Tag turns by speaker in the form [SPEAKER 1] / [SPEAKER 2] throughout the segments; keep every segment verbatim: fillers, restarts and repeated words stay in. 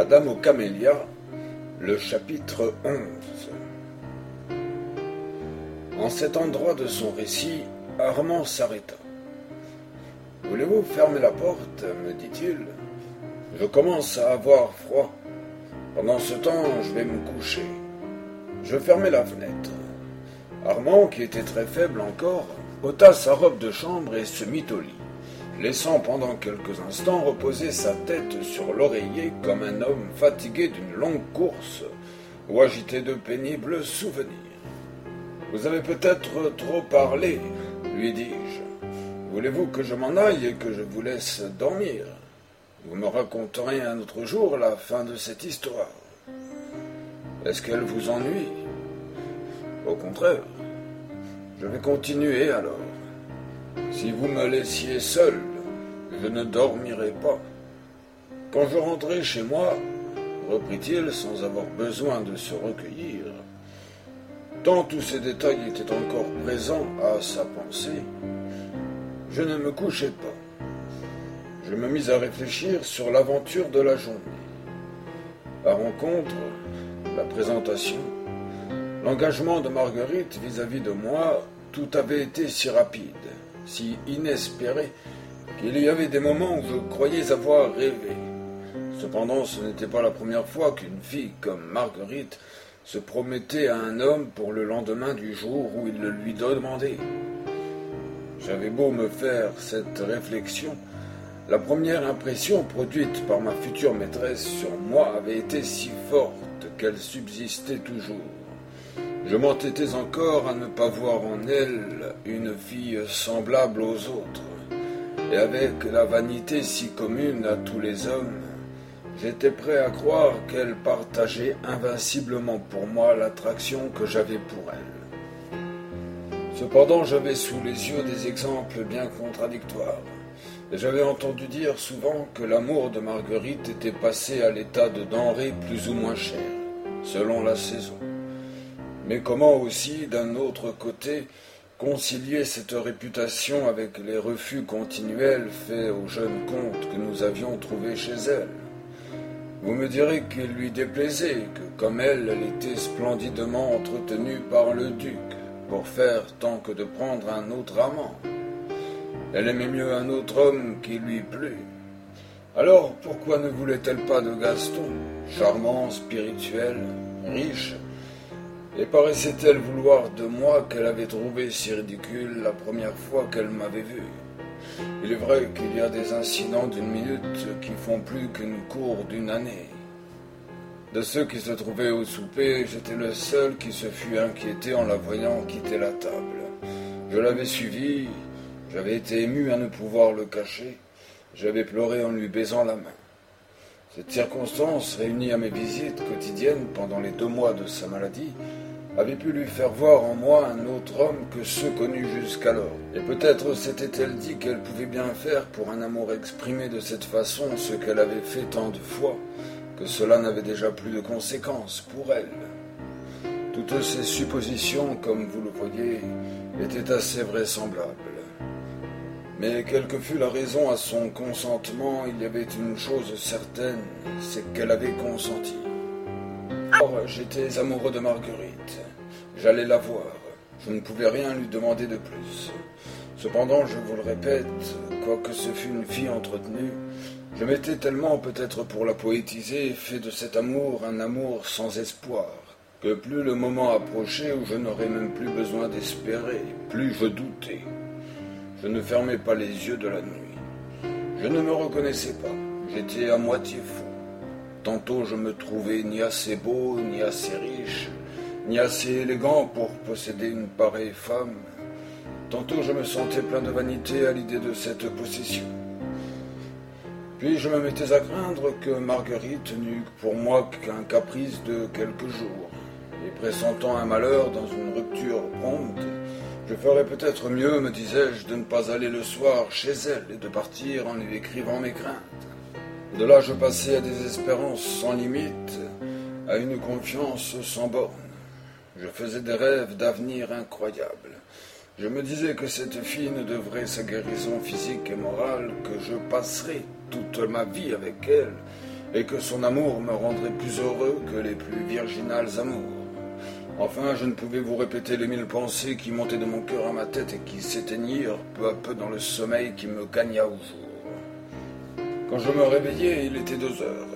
[SPEAKER 1] La Dame aux Camélias, le chapitre onze. En cet endroit de son récit, Armand s'arrêta. « Voulez-vous fermer la porte ?» me dit-il. « Je commence à avoir froid. Pendant ce temps, je vais me coucher. » Je fermai la fenêtre. Armand, qui était très faible encore, ôta sa robe de chambre et se mit au lit, laissant pendant quelques instants reposer sa tête sur l'oreiller comme un homme fatigué d'une longue course ou agité de pénibles souvenirs. « Vous avez peut-être trop parlé, lui dis-je. Voulez-vous que je m'en aille et que je vous laisse dormir? Vous me raconterez un autre jour la fin de cette histoire. Est-ce qu'elle vous ennuie? Au contraire. Je vais continuer alors. Si vous me laissiez seul, je ne dormirais pas. Quand je rentrai chez moi, reprit-il sans avoir besoin de se recueillir, tant tous ces détails étaient encore présents à sa pensée, je ne me couchai pas. Je me mis à réfléchir sur l'aventure de la journée. La rencontre, la présentation, l'engagement de Marguerite vis-à-vis de moi, tout avait été si rapide, si inespéré, qu'il y avait des moments où je croyais avoir rêvé. Cependant, ce n'était pas la première fois qu'une fille comme Marguerite se promettait à un homme pour le lendemain du jour où il le lui demandait. J'avais beau me faire cette réflexion, la première impression produite par ma future maîtresse sur moi avait été si forte qu'elle subsistait toujours. Je m'entêtais encore à ne pas voir en elle une fille semblable aux autres, et avec la vanité si commune à tous les hommes, j'étais prêt à croire qu'elle partageait invinciblement pour moi l'attraction que j'avais pour elle. Cependant, j'avais sous les yeux des exemples bien contradictoires, et j'avais entendu dire souvent que l'amour de Marguerite était passé à l'état de denrée plus ou moins chère, selon la saison. Mais comment aussi, d'un autre côté, concilier cette réputation avec les refus continuels faits au jeune comte que nous avions trouvé chez elle? Vous me direz qu'il lui déplaisait, que comme elle, elle était splendidement entretenue par le duc, pour faire tant que de prendre un autre amant. Elle aimait mieux un autre homme qui lui plut. Alors pourquoi ne voulait-elle pas de Gaston, charmant, spirituel, riche? Et paraissait-elle vouloir de moi qu'elle avait trouvé si ridicule la première fois qu'elle m'avait vu? Il est vrai qu'il y a des incidents d'une minute qui font plus qu'une cour d'une année. De ceux qui se trouvaient au souper, j'étais le seul qui se fût inquiété en la voyant quitter la table. Je l'avais suivie, j'avais été ému à ne pouvoir le cacher, j'avais pleuré en lui baisant la main. Cette circonstance, réunie à mes visites quotidiennes pendant les deux mois de sa maladie, avait pu lui faire voir en moi un autre homme que ceux connus jusqu'alors. Et peut-être s'était-elle dit qu'elle pouvait bien faire pour un amour exprimé de cette façon ce qu'elle avait fait tant de fois, que cela n'avait déjà plus de conséquences pour elle. Toutes ces suppositions, comme vous le voyez, étaient assez vraisemblables. Mais quelle que fût la raison à son consentement, il y avait une chose certaine, c'est qu'elle avait consenti. Or, j'étais amoureux de Marguerite. J'allais la voir. Je ne pouvais rien lui demander de plus. Cependant, je vous le répète, quoique ce fût une fille entretenue, je m'étais tellement, peut-être pour la poétiser, fait de cet amour un amour sans espoir, que plus le moment approchait où je n'aurais même plus besoin d'espérer, plus je doutais. Je ne fermais pas les yeux de la nuit. Je ne me reconnaissais pas. J'étais à moitié fou. Tantôt je me trouvais ni assez beau, ni assez riche, ni assez élégant pour posséder une pareille femme. Tantôt je me sentais plein de vanité à l'idée de cette possession. Puis je me mettais à craindre que Marguerite n'eût pour moi qu'un caprice de quelques jours, et pressentant un malheur dans une rupture prompte, je ferais peut-être mieux, me disais-je, de ne pas aller le soir chez elle et de partir en lui écrivant mes craintes. De là, je passais à des espérances sans limite, à une confiance sans borne. Je faisais des rêves d'avenir incroyables. Je me disais que cette fille ne devrait sa guérison physique et morale que je passerais toute ma vie avec elle, et que son amour me rendrait plus heureux que les plus virginales amours. Enfin, je ne pouvais vous répéter les mille pensées qui montaient de mon cœur à ma tête et qui s'éteignirent peu à peu dans le sommeil qui me gagna au jour. Quand je me réveillai, il était deux heures.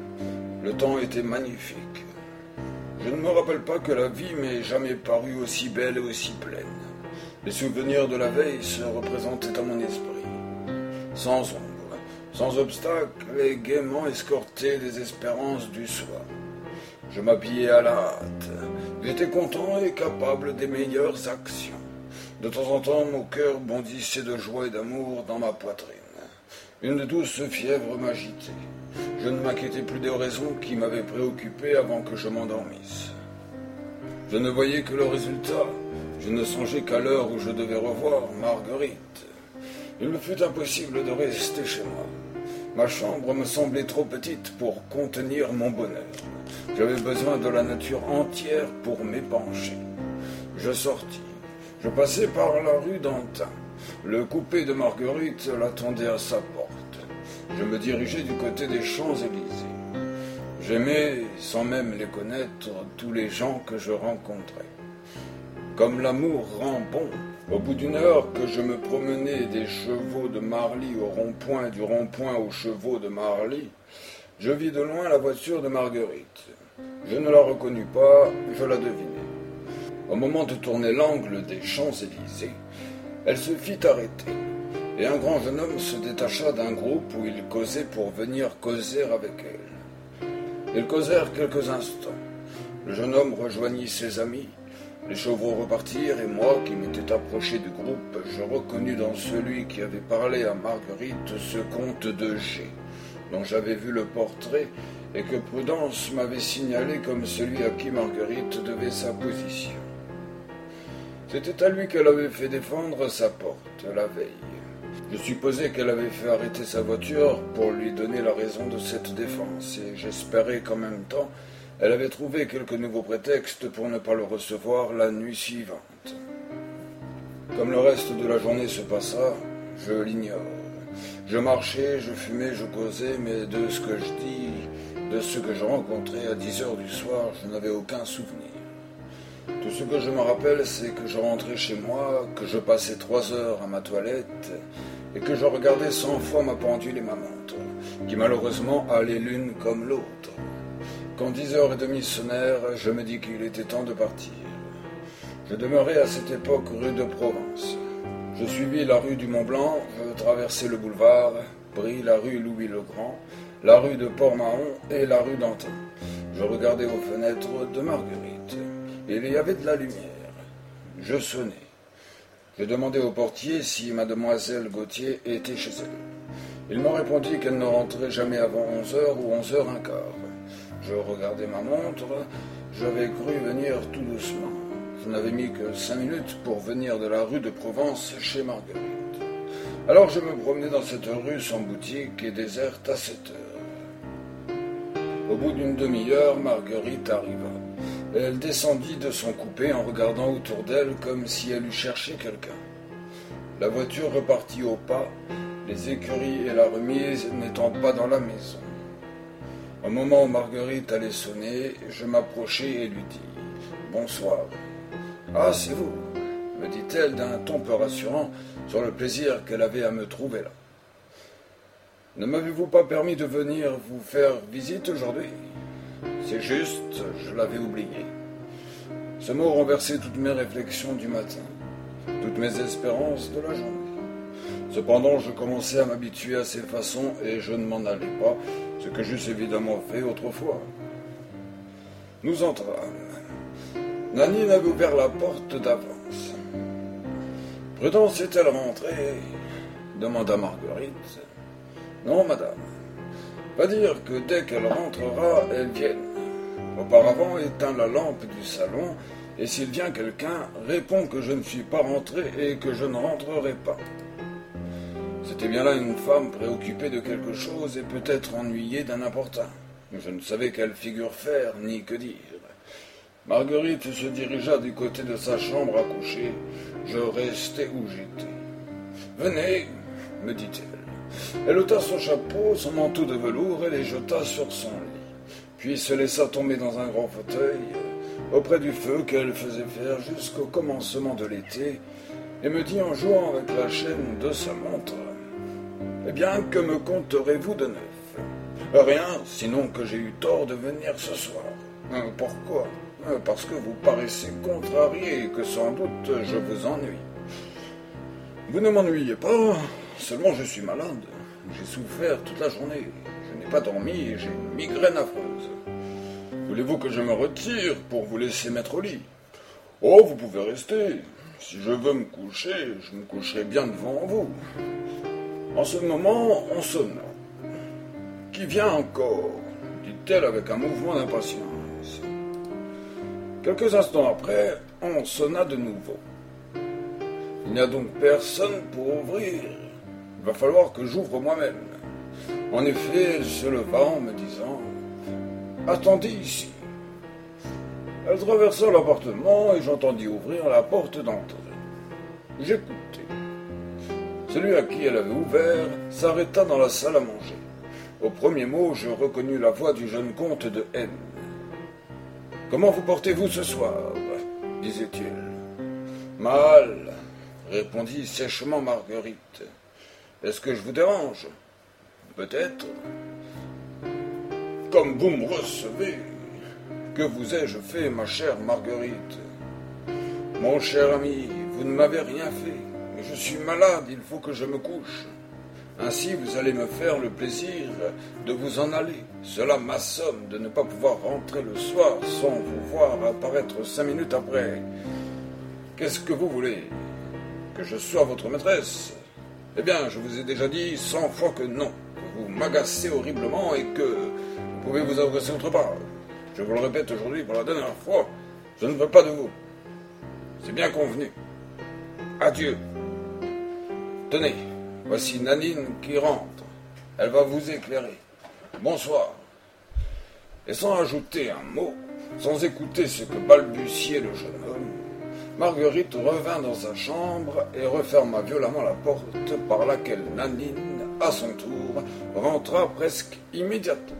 [SPEAKER 1] Le temps était magnifique. Je ne me rappelle pas que la vie m'ait jamais paru aussi belle et aussi pleine. Les souvenirs de la veille se représentaient dans mon esprit, sans ombre, sans obstacle et gaiement escortés des espérances du soir. Je m'habillais à la hâte. J'étais content et capable des meilleures actions. De temps en temps, mon cœur bondissait de joie et d'amour dans ma poitrine. Une douce fièvre m'agitait. Je ne m'inquiétais plus des raisons qui m'avaient préoccupé avant que je m'endormisse. Je ne voyais que le résultat. Je ne songeais qu'à l'heure où je devais revoir Marguerite. Il me fut impossible de rester chez moi. Ma chambre me semblait trop petite pour contenir mon bonheur. J'avais besoin de la nature entière pour m'épancher. Je sortis. Je passai par la rue d'Antin. Le coupé de Marguerite l'attendait à sa porte. Je me dirigeais du côté des Champs-Élysées. J'aimais, sans même les connaître, tous les gens que je rencontrais. Comme l'amour rend bon, au bout d'une heure que je me promenais des chevaux de Marly au rond-point et du rond-point aux chevaux de Marly, je vis de loin la voiture de Marguerite. Je ne la reconnus pas, je la devinai. Au moment de tourner l'angle des Champs-Élysées, elle se fit arrêter, et un grand jeune homme se détacha d'un groupe où ils causaient pour venir causer avec elle. Ils causèrent quelques instants. Le jeune homme rejoignit ses amis. Les chevaux repartirent, et moi, qui m'étais approché du groupe, je reconnus dans celui qui avait parlé à Marguerite ce comte de G, dont j'avais vu le portrait, et que Prudence m'avait signalé comme celui à qui Marguerite devait sa position. C'était à lui qu'elle avait fait défendre sa porte, la veille. Je supposais qu'elle avait fait arrêter sa voiture pour lui donner la raison de cette défense, et j'espérais qu'en même temps, elle avait trouvé quelques nouveaux prétextes pour ne pas le recevoir la nuit suivante. Comme le reste de la journée se passa, je l'ignore. Je marchais, je fumais, je causais, mais de ce que je dis, de ce que je rencontrais à dix heures du soir, je n'avais aucun souvenir. Tout ce que je me rappelle, c'est que je rentrais chez moi, que je passais trois heures à ma toilette, et que je regardais cent fois ma pendule et ma montre, qui malheureusement allaient l'une comme l'autre. Quand dix heures et demie sonnèrent, je me dis qu'il était temps de partir. Je demeurais à cette époque rue de Provence. Je suivis la rue du Mont-Blanc, je traversai le boulevard, pris la rue Louis-le-Grand, la rue de Port-Mahon et la rue d'Antin. Je regardais aux fenêtres de Marguerite. Il y avait de la lumière. Je sonnai. Je demandai au portier si mademoiselle Gauthier était chez elle. Il me répondit qu'elle ne rentrait jamais avant onze heures ou onze heures un quart. Je regardai ma montre, j'avais cru venir tout doucement. Je n'avais mis que cinq minutes pour venir de la rue de Provence chez Marguerite. Alors je me promenais dans cette rue sans boutique et déserte à sept heures. Au bout d'une demi-heure, Marguerite arriva. Elle descendit de son coupé en regardant autour d'elle comme si elle eût cherché quelqu'un. La voiture repartit au pas, les écuries et la remise n'étant pas dans la maison. Au moment où Marguerite allait sonner, je m'approchai et lui dis « Bonsoir ». « Ah, c'est vous », me dit-elle d'un ton peu rassurant sur le plaisir qu'elle avait à me trouver là. « Ne m'avez-vous pas permis de venir vous faire visite aujourd'hui ?»« C'est juste, je l'avais oublié. » Ce mot renversait toutes mes réflexions du matin, toutes mes espérances de la journée. Cependant, je commençais à m'habituer à ses façons et je ne m'en allais pas, ce que j'eusse évidemment fait autrefois. Nous entrâmes. Nanine avait ouvert la porte d'avance. « Prudence est-elle rentrée ?» demanda Marguerite. « Non, madame. Pas dire que dès qu'elle rentrera, elle vienne. Auparavant, éteins la lampe du salon, et s'il vient quelqu'un, réponds que je ne suis pas rentré et que je ne rentrerai pas. » C'était bien là une femme préoccupée de quelque chose et peut-être ennuyée d'un importun. Je ne savais quelle figure faire, ni que dire. Marguerite se dirigea du côté de sa chambre à coucher. Je restai où j'étais. « Venez, me dit-elle. Elle ôta son chapeau, son manteau de velours et les jeta sur son lit, puis se laissa tomber dans un grand fauteuil, auprès du feu qu'elle faisait faire jusqu'au commencement de l'été, et me dit en jouant avec la chaîne de sa montre: « Eh bien, que me compterez-vous de neuf ? Rien, sinon que j'ai eu tort de venir ce soir. Euh, pourquoi ? Euh, Parce que vous paraissez contrarié et que sans doute je vous ennuie. Vous ne m'ennuyez pas, seulement je suis malade. J'ai souffert toute la journée. Je n'ai pas dormi et j'ai une migraine affreuse. Voulez-vous que je me retire pour vous laisser mettre au lit ? Oh, vous pouvez rester. Si je veux me coucher, je me coucherai bien devant vous. » En ce moment, on sonna. « Qui vient encore ?» dit-elle avec un mouvement d'impatience. Quelques instants après, on sonna de nouveau. Il n'y a donc personne pour ouvrir. Il va falloir que j'ouvre moi-même. En effet, elle se leva en me disant « Attendez ici ». Elle traversa l'appartement et j'entendis ouvrir la porte d'entrée. J'écoutai. Celui à qui elle avait ouvert s'arrêta dans la salle à manger. Au premier mot, je reconnus la voix du jeune comte de N. « Comment vous portez-vous ce soir ?» disait-il. « Mal, » répondit sèchement Marguerite. « Est-ce que je vous dérange ? Peut-être. Comme vous me recevez, que vous ai-je fait, ma chère Marguerite ? Mon cher ami, vous ne m'avez rien fait. Je suis malade, il faut que je me couche. Ainsi, vous allez me faire le plaisir de vous en aller. Cela m'assomme de ne pas pouvoir rentrer le soir sans vous voir apparaître cinq minutes après. Qu'est-ce que vous voulez ? Que je sois votre maîtresse ? Eh bien, je vous ai déjà dit cent fois que non. Que vous m'agacez horriblement et que vous pouvez vous adresser autre part. Je vous le répète aujourd'hui pour la dernière fois, je ne veux pas de vous. C'est bien convenu. Adieu. Tenez, voici Nanine qui rentre. Elle va vous éclairer. Bonsoir. » Et sans ajouter un mot, sans écouter ce que balbutiait le jeune homme, Marguerite revint dans sa chambre et referma violemment la porte par laquelle Nanine, à son tour, rentra presque immédiatement.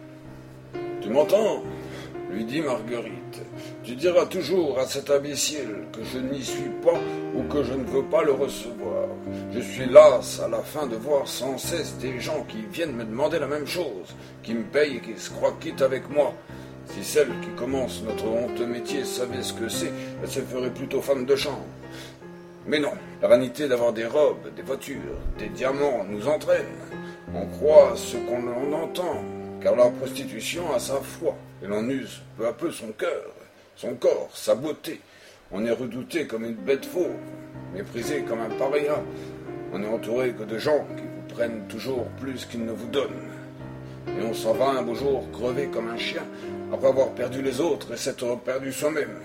[SPEAKER 1] « Tu m'entends ? » lui dit Marguerite. « Tu diras toujours à cet imbécile que je n'y suis pas ou que je ne veux pas le recevoir. Je suis lasse à la fin de voir sans cesse des gens qui viennent me demander la même chose, qui me payent et qui se croient quittes avec moi. Si celle qui commence notre honteux métier savait ce que c'est, elle se ferait plutôt femme de chambre. Mais non, la vanité d'avoir des robes, des voitures, des diamants nous entraîne. On croit ce qu'on en entend, car la prostitution a sa foi, et l'on use peu à peu son cœur, son corps, sa beauté. On est redouté comme une bête fauve, méprisé comme un paria. On est entouré que de gens qui vous prennent toujours plus qu'ils ne vous donnent. Et on s'en va un beau jour crever comme un chien, après avoir perdu les autres et s'être perdu soi-même.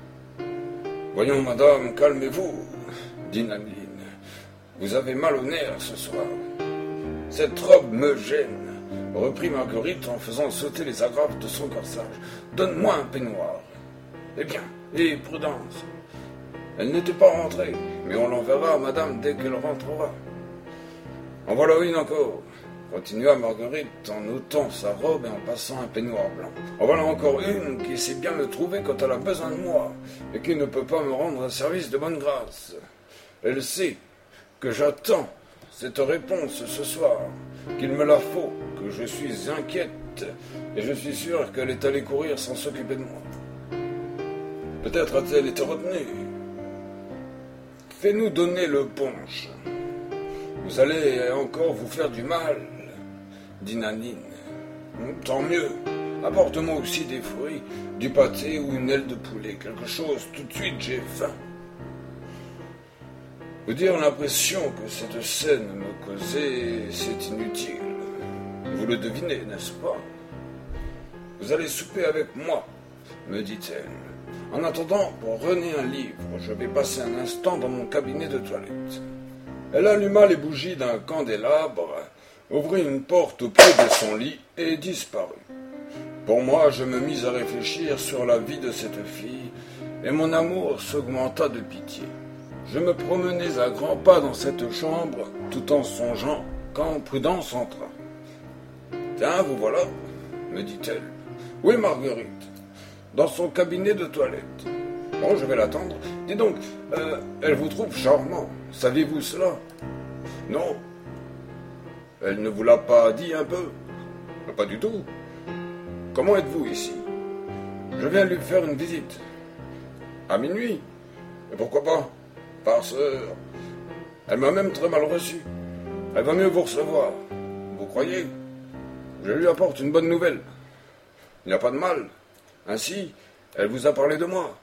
[SPEAKER 1] « Voyons, madame, calmez-vous, » dit Nanine. « Vous avez mal au nerf ce soir. »« Cette robe me gêne, » reprit Marguerite en faisant sauter les agrafes de son corsage. « Donne-moi un peignoir. » Eh bien, et prudence. Elle n'était pas rentrée, mais on l'enverra à madame dès qu'elle rentrera. « En voilà une encore. » continua Marguerite en ôtant sa robe et en passant un peignoir blanc. « En voilà encore une qui sait bien me trouver quand elle a besoin de moi et qui ne peut pas me rendre un service de bonne grâce. Elle sait que j'attends cette réponse ce soir, qu'il me la faut, que je suis inquiète et je suis sûr qu'elle est allée courir sans s'occuper de moi. Peut-être a-t-elle été retenue. Fais-nous donner le punch. Vous allez encore vous faire du mal, dit Nanine. Tant mieux. Apporte-moi aussi des fruits, du pâté ou une aile de poulet, quelque chose, tout de suite, j'ai faim. Vous dire l'impression que cette scène me causait, c'est inutile. Vous le devinez, n'est-ce pas? Vous allez souper avec moi, me dit-elle. En attendant, pour René un livre, je vais passer un instant dans mon cabinet de toilette. Elle alluma les bougies d'un candélabre, ouvrit une porte auprès de son lit et disparut. Pour moi, je me mis à réfléchir sur la vie de cette fille, et mon amour s'augmenta de pitié. Je me promenais à grands pas dans cette chambre, tout en songeant quand Prudence entra. « Tiens, vous voilà, me dit-elle. « Où est Marguerite ? Dans son cabinet de toilette. Bon, je vais l'attendre. Dis donc, euh, elle vous trouve charmant. Saviez-vous cela ? Non. Elle ne vous l'a pas dit un peu ? Pas du tout. Comment êtes-vous ici ? Je viens lui faire une visite. À minuit. Et pourquoi pas ? Parce que elle m'a même très mal reçu. Elle va mieux vous recevoir. Vous croyez ? Je lui apporte une bonne nouvelle. Il n'y a pas de mal. Ainsi, elle vous a parlé de moi.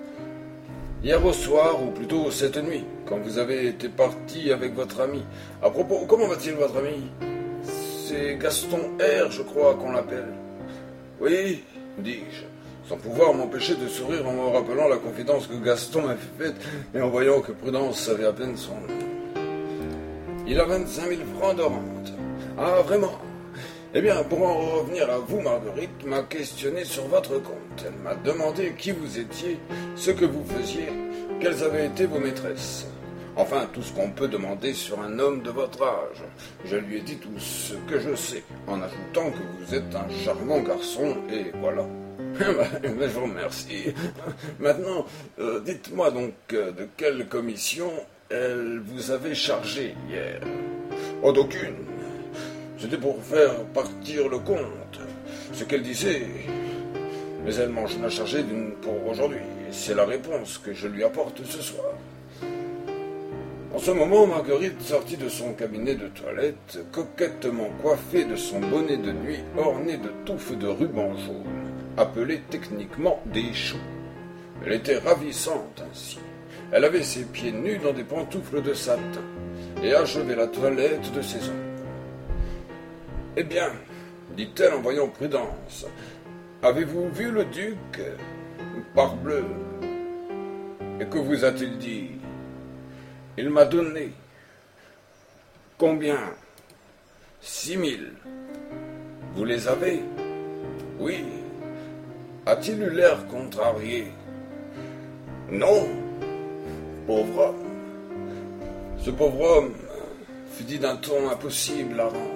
[SPEAKER 1] Hier au soir, ou plutôt cette nuit, quand vous avez été parti avec votre ami. À propos, comment va-t-il votre ami ? C'est Gaston R, je crois qu'on l'appelle. Oui, dis-je, sans pouvoir m'empêcher de sourire en me rappelant la confidence que Gaston m'avait faite et en voyant que Prudence savait à peine son nom. Il a vingt-cinq mille francs de rente. Ah, vraiment ? Eh bien, pour en revenir à vous, Marguerite m'a questionné sur votre compte. Elle m'a demandé qui vous étiez, ce que vous faisiez, quelles avaient été vos maîtresses. Enfin, tout ce qu'on peut demander sur un homme de votre âge. Je lui ai dit tout ce que je sais, en ajoutant que vous êtes un charmant garçon, et voilà. Mais je vous remercie. Maintenant, euh, dites-moi donc euh, de quelle commission elle vous avait chargé hier. Oh, d'aucune. C'était pour faire partir le compte, ce qu'elle disait. Mais elle m'en a chargé d'une pour aujourd'hui, et c'est la réponse que je lui apporte ce soir. En ce moment, Marguerite sortit de son cabinet de toilette, coquettement coiffée de son bonnet de nuit orné de touffes de rubans jaunes, appelé techniquement des choux. Elle était ravissante ainsi. Elle avait ses pieds nus dans des pantoufles de satin, et achevait la toilette de ses ongles. « Eh bien, dit-elle en voyant Prudence, avez-vous vu le duc ? Parbleu. Et que vous a-t-il dit ? Il m'a donné. Combien ? Six mille. Vous les avez ? Oui. A-t-il eu l'air contrarié ? Non. Pauvre homme. Ce pauvre homme fut dit d'un ton impossible à rendre.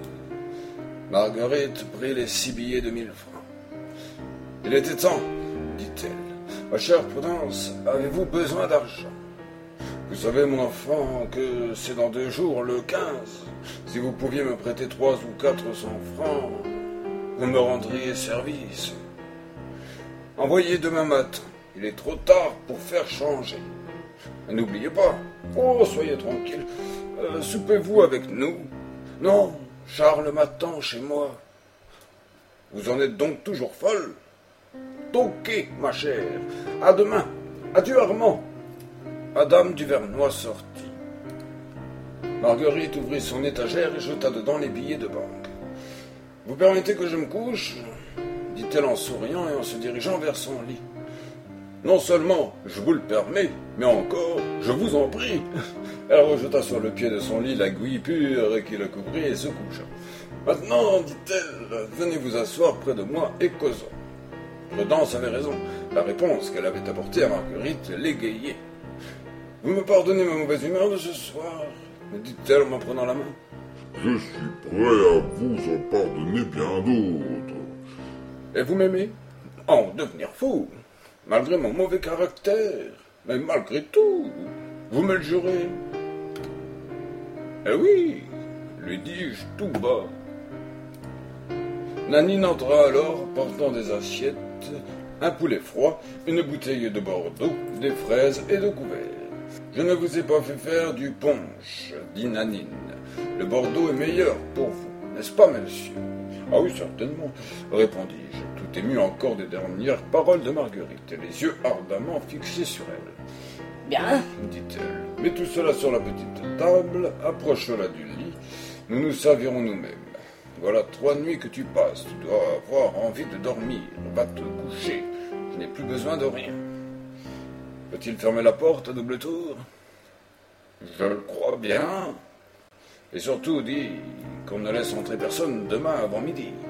[SPEAKER 1] Marguerite prit les six billets de mille francs. « Il était temps, dit-elle. Ma chère Prudence, avez-vous besoin d'argent ? Vous savez, mon enfant, que c'est dans deux jours, le quinze. Si vous pouviez me prêter trois ou quatre cents francs, vous me rendriez service. Envoyez demain matin. Il est trop tard pour faire changer. Et n'oubliez pas. Oh, soyez tranquille. Euh, soupez-vous avec nous ? Non. Charles m'attend chez moi. Vous en êtes donc toujours folle ? Toquez, ma chère. À demain. Adieu, Armand. Madame Duvernois sortit. Marguerite ouvrit son étagère et jeta dedans les billets de banque. « Vous permettez que je me couche ?» dit-elle en souriant et en se dirigeant vers son lit. « Non seulement je vous le permets, mais encore je vous en prie. » Elle rejeta sur le pied de son lit l'aiguille pure qui le couvrit et se coucha. « Maintenant, dit-elle, venez vous asseoir près de moi et causons. » Prudence avait raison. La réponse qu'elle avait apportée à Marguerite l'égayait. « Vous me pardonnez ma mauvaise humeur de ce soir ?» me dit-elle en me prenant la main.
[SPEAKER 2] « Je suis prêt à vous en pardonner bien d'autres. »«
[SPEAKER 1] Et vous m'aimez ? En devenir fou, malgré mon mauvais caractère, mais malgré tout, vous me le jurez ? » ?»« Eh oui, lui dis-je tout bas. » Nanine entra alors, portant des assiettes, un poulet froid, une bouteille de Bordeaux, des fraises et de couverts. « Je ne vous ai pas fait faire du punch, dit Nanine. Le Bordeaux est meilleur pour vous, n'est-ce pas, monsieur ? » ?»« Ah oui, certainement, répondis-je, tout ému encore des dernières paroles de Marguerite, les yeux ardemment fixés sur elle. «
[SPEAKER 3] Bien,
[SPEAKER 1] dit-elle, mets tout cela sur la petite table, approche-la du lit, nous nous servirons nous-mêmes. Voilà trois nuits que tu passes, tu dois avoir envie de dormir, va te coucher, je n'ai plus besoin de rien. Peut-il fermer la porte à double tour ? Je le crois bien. Et surtout, dis qu'on ne laisse entrer personne demain avant midi.